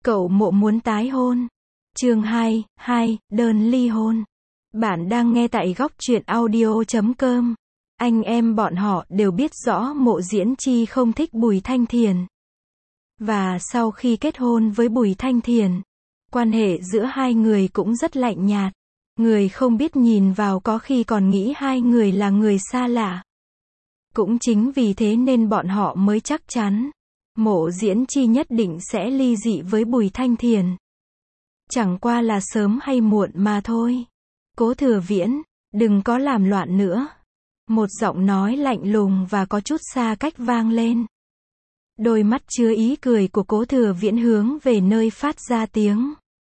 Cậu Mộ muốn tái hôn. Chương 2, đơn ly hôn. Bạn đang nghe tại góc truyện audio.com. Anh em bọn họ đều biết rõ Mộ Diễn Chi không thích Bùi Thanh Thiền. Và sau khi kết hôn với Bùi Thanh Thiền, quan hệ giữa hai người cũng rất lạnh nhạt. Người không biết nhìn vào có khi còn nghĩ hai người là người xa lạ. Cũng chính vì thế nên bọn họ mới chắc chắn Mộ Diễn Chi nhất định sẽ ly dị với Bùi Thanh Thiền. Chẳng qua là sớm hay muộn mà thôi. Cố Thừa Viễn, đừng có làm loạn nữa. Một giọng nói lạnh lùng và có chút xa cách vang lên. Đôi mắt chứa ý cười của Cố Thừa Viễn hướng về nơi phát ra tiếng.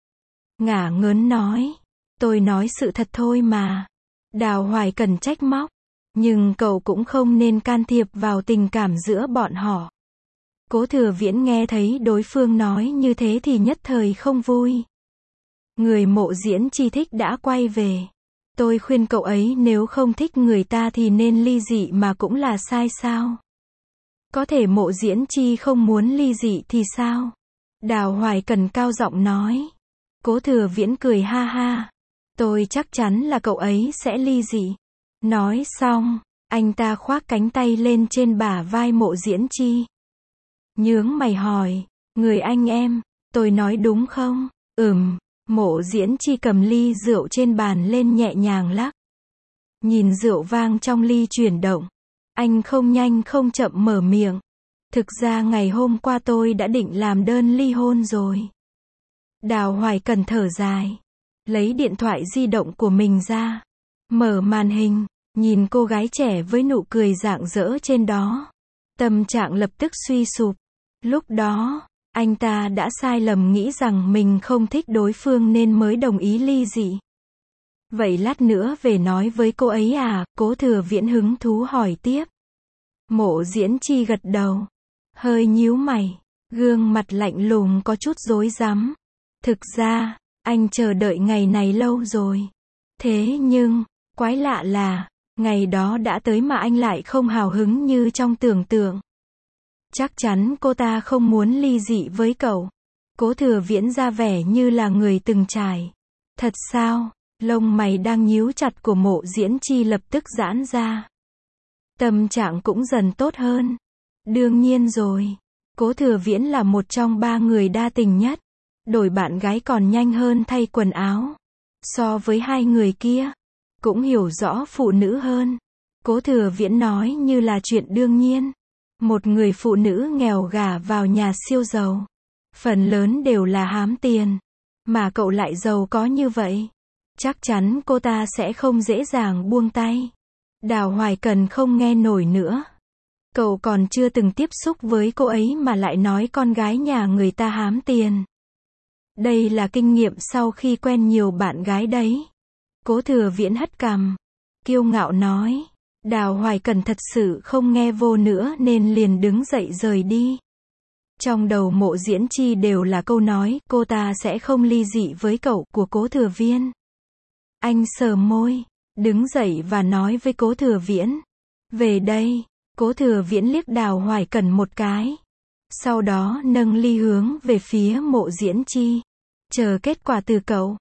Ngả ngớn nói, tôi nói sự thật thôi mà. Đào Hoài Cần trách móc, nhưng cậu cũng không nên can thiệp vào tình cảm giữa bọn họ. Cố Thừa Viễn nghe thấy đối phương nói như thế thì nhất thời không vui. Người Mộ Diễn Chi thích đã quay về. Tôi khuyên cậu ấy nếu không thích người ta thì nên ly dị mà cũng là sai sao? Có thể Mộ Diễn Chi không muốn ly dị thì sao? Đào Hoài Cần cao giọng nói. Cố Thừa Viễn cười ha ha. Tôi chắc chắn là cậu ấy sẽ ly dị. Nói xong, anh ta khoác cánh tay lên trên bả vai Mộ Diễn Chi. Nhướng mày hỏi, người anh em, tôi nói đúng không? Mộ Diễn Chi cầm ly rượu trên bàn lên nhẹ nhàng lắc. Nhìn rượu vang trong ly chuyển động. Anh không nhanh không chậm mở miệng. Thực ra ngày hôm qua tôi đã định làm đơn ly hôn rồi. Đào Hoài Cần thở dài. Lấy điện thoại di động của mình ra. Mở màn hình, nhìn cô gái trẻ với nụ cười rạng rỡ trên đó. Tâm trạng lập tức suy sụp. Lúc đó, anh ta đã sai lầm nghĩ rằng mình không thích đối phương nên mới đồng ý ly dị. Vậy lát nữa về nói với cô ấy à? Cố Thừa Viễn hứng thú hỏi tiếp. Mộ Diễn Chi gật đầu. Hơi nhíu mày. Gương mặt lạnh lùng có chút rối rắm. Thực ra, anh chờ đợi ngày này lâu rồi. Thế nhưng, quái lạ là, ngày đó đã tới mà anh lại không hào hứng như trong tưởng tượng. Chắc chắn cô ta không muốn ly dị với cậu. Cố Thừa Viễn ra vẻ như là người từng trải. Thật sao? Lông mày đang nhíu chặt của Mộ Diễn Chi lập tức giãn ra. Tâm trạng cũng dần tốt hơn. Đương nhiên rồi. Cố Thừa Viễn là một trong ba người đa tình nhất. Đổi bạn gái còn nhanh hơn thay quần áo. So với hai người kia, cũng hiểu rõ phụ nữ hơn. Cố Thừa Viễn nói như là chuyện đương nhiên. Một người phụ nữ nghèo gả vào nhà siêu giàu. Phần lớn đều là hám tiền. Mà cậu lại giàu có như vậy. Chắc chắn cô ta sẽ không dễ dàng buông tay. Đào Hoài Cần không nghe nổi nữa. Cậu còn chưa từng tiếp xúc với cô ấy mà lại nói con gái nhà người ta hám tiền. Đây là kinh nghiệm sau khi quen nhiều bạn gái đấy. Cố Thừa Viễn hất cằm. Kiêu ngạo nói. Đào Hoài Cần thật sự không nghe vô nữa nên liền đứng dậy rời đi. Trong đầu Mộ Diễn Chi đều là câu nói, cô ta sẽ không ly dị với cậu, của Cố Thừa Viễn. Anh sờ môi, đứng dậy và nói với Cố Thừa Viễn. Về đây. Cố Thừa Viễn liếc Đào Hoài Cần một cái. Sau đó nâng ly hướng về phía Mộ Diễn Chi. Chờ kết quả từ cậu.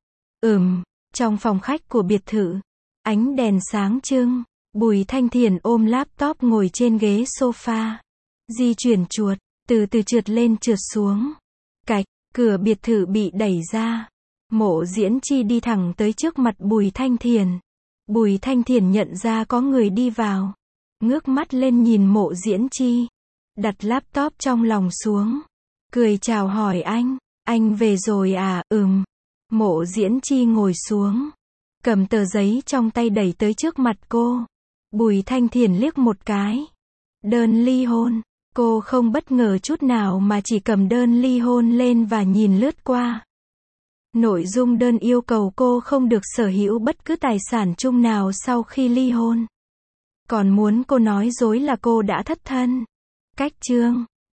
Trong phòng khách của biệt thự. Ánh đèn sáng trưng. Bùi Thanh Thiền ôm laptop ngồi trên ghế sofa. Di chuyển chuột, từ từ trượt lên trượt xuống. Cạch, cửa biệt thự bị đẩy ra. Mộ Diễn Chi đi thẳng tới trước mặt Bùi Thanh Thiền. Bùi Thanh Thiền nhận ra có người đi vào. Ngước mắt lên nhìn Mộ Diễn Chi. Đặt laptop trong lòng xuống. Cười chào hỏi anh về rồi à? Mộ Diễn Chi ngồi xuống. Cầm tờ giấy trong tay đẩy tới trước mặt cô. Bùi Thanh Thiền liếc một cái. Đơn ly hôn. Cô không bất ngờ chút nào mà chỉ cầm đơn ly hôn lên và nhìn lướt qua. Nội dung đơn yêu cầu cô không được sở hữu bất cứ tài sản chung nào sau khi ly hôn. Còn muốn cô nói dối là cô đã thất thân. Cách chương